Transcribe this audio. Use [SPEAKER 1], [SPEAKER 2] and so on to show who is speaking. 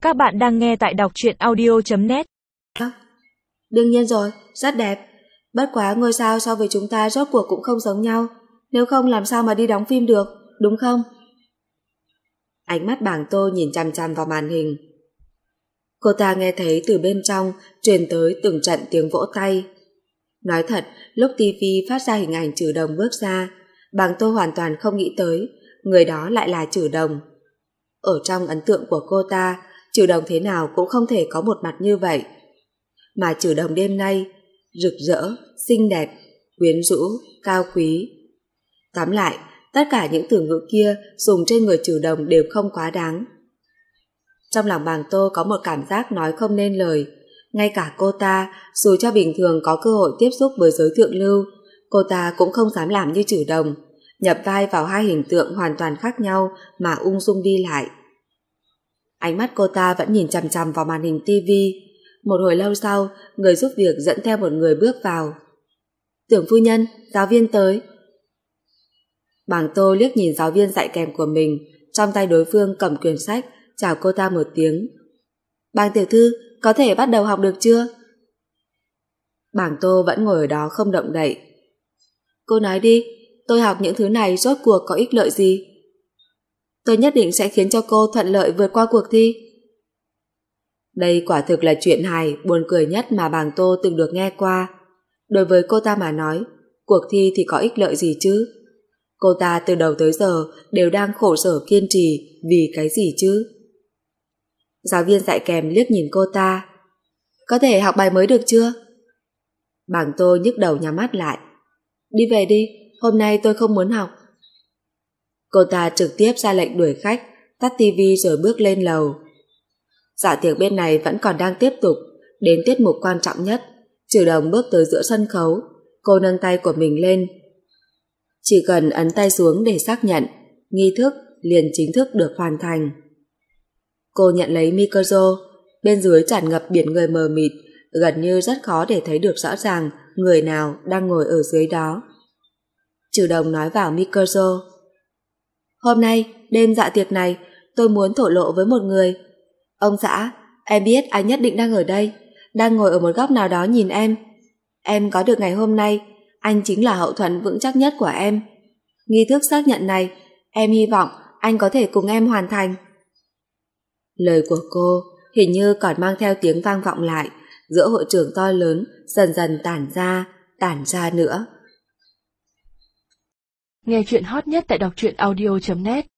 [SPEAKER 1] Các bạn đang nghe tại đọc truyện audio.net.
[SPEAKER 2] Đương nhiên rồi, rất đẹp. Bất quá ngôi sao so với chúng ta rốt cuộc cũng không giống nhau. Nếu không làm sao mà đi đóng phim được, đúng không? Ánh mắt Bàng Tô nhìn chằm chằm vào màn hình. Cô ta nghe thấy từ bên trong truyền tới từng trận tiếng vỗ tay. Nói thật, lúc TV phát ra hình ảnh Trử Đồng bước ra, Bàng Tô hoàn toàn không nghĩ tới người đó lại là Trử Đồng. Ở trong ấn tượng của cô ta, Trử Đồng thế nào cũng không thể có một mặt như vậy. Mà Trử Đồng đêm nay rực rỡ, xinh đẹp, quyến rũ, cao quý. Tóm lại, tất cả những từ ngữ kia dùng trên người Trử Đồng đều không quá đáng. Trong lòng Bàng Tô có một cảm giác nói không nên lời. Ngay cả cô ta, dù cho bình thường có cơ hội tiếp xúc với giới thượng lưu, cô ta cũng không dám làm như Trử Đồng, nhập vai vào hai hình tượng hoàn toàn khác nhau mà ung dung đi lại. Ánh mắt cô ta vẫn nhìn chằm chằm vào màn hình TV. Một hồi lâu sau, người giúp việc dẫn theo một người bước vào. Tưởng phu nhân, giáo viên tới. Bàng Tô liếc nhìn giáo viên dạy kèm của mình, trong tay đối phương cầm quyển sách, chào cô ta một tiếng. Bàng tiểu thư, có thể bắt đầu học được chưa? Bàng Tô vẫn ngồi ở đó không động đậy. Cô nói đi, tôi học những thứ này rốt cuộc có ích lợi gì? Tôi nhất định sẽ khiến cho cô thuận lợi vượt qua cuộc thi. Đây quả thực là chuyện hài, buồn cười nhất mà Bàng Tô từng được nghe qua. Đối với cô ta mà nói, cuộc thi thì có ích lợi gì chứ? Cô ta từ đầu tới giờ đều đang khổ sở kiên trì vì cái gì chứ? Giáo viên dạy kèm liếc nhìn cô ta. Có thể học bài mới được chưa? Bàng Tô nhức đầu nhắm mắt lại. Đi về đi, hôm nay tôi không muốn học. Cô ta trực tiếp ra lệnh đuổi khách, tắt tivi rồi bước lên lầu. Dạ tiệc bên này vẫn còn đang tiếp tục. Đến tiết mục quan trọng nhất, Trử Đồng bước tới giữa sân khấu. Cô nâng tay của mình lên. Chỉ cần ấn tay xuống để xác nhận, nghi thức liền chính thức được hoàn thành. Cô nhận lấy micro, bên dưới tràn ngập biển người mờ mịt, gần như rất khó để thấy được rõ ràng người nào đang ngồi ở dưới đó. Trử Đồng nói vào micro. Hôm nay, đêm dạ tiệc này, tôi muốn thổ lộ với một người. Ông xã, em biết anh nhất định đang ở đây, đang ngồi ở một góc nào đó nhìn em. Em có được ngày hôm nay, anh chính là hậu thuẫn vững chắc nhất của em. Nghi thức xác nhận này, em hy vọng anh có thể cùng em hoàn thành. Lời của cô hình như còn mang theo tiếng vang vọng lại, giữa hội trường to lớn dần dần tản ra nữa.
[SPEAKER 1] Nghe chuyện hot nhất tại đọc truyện audio.net.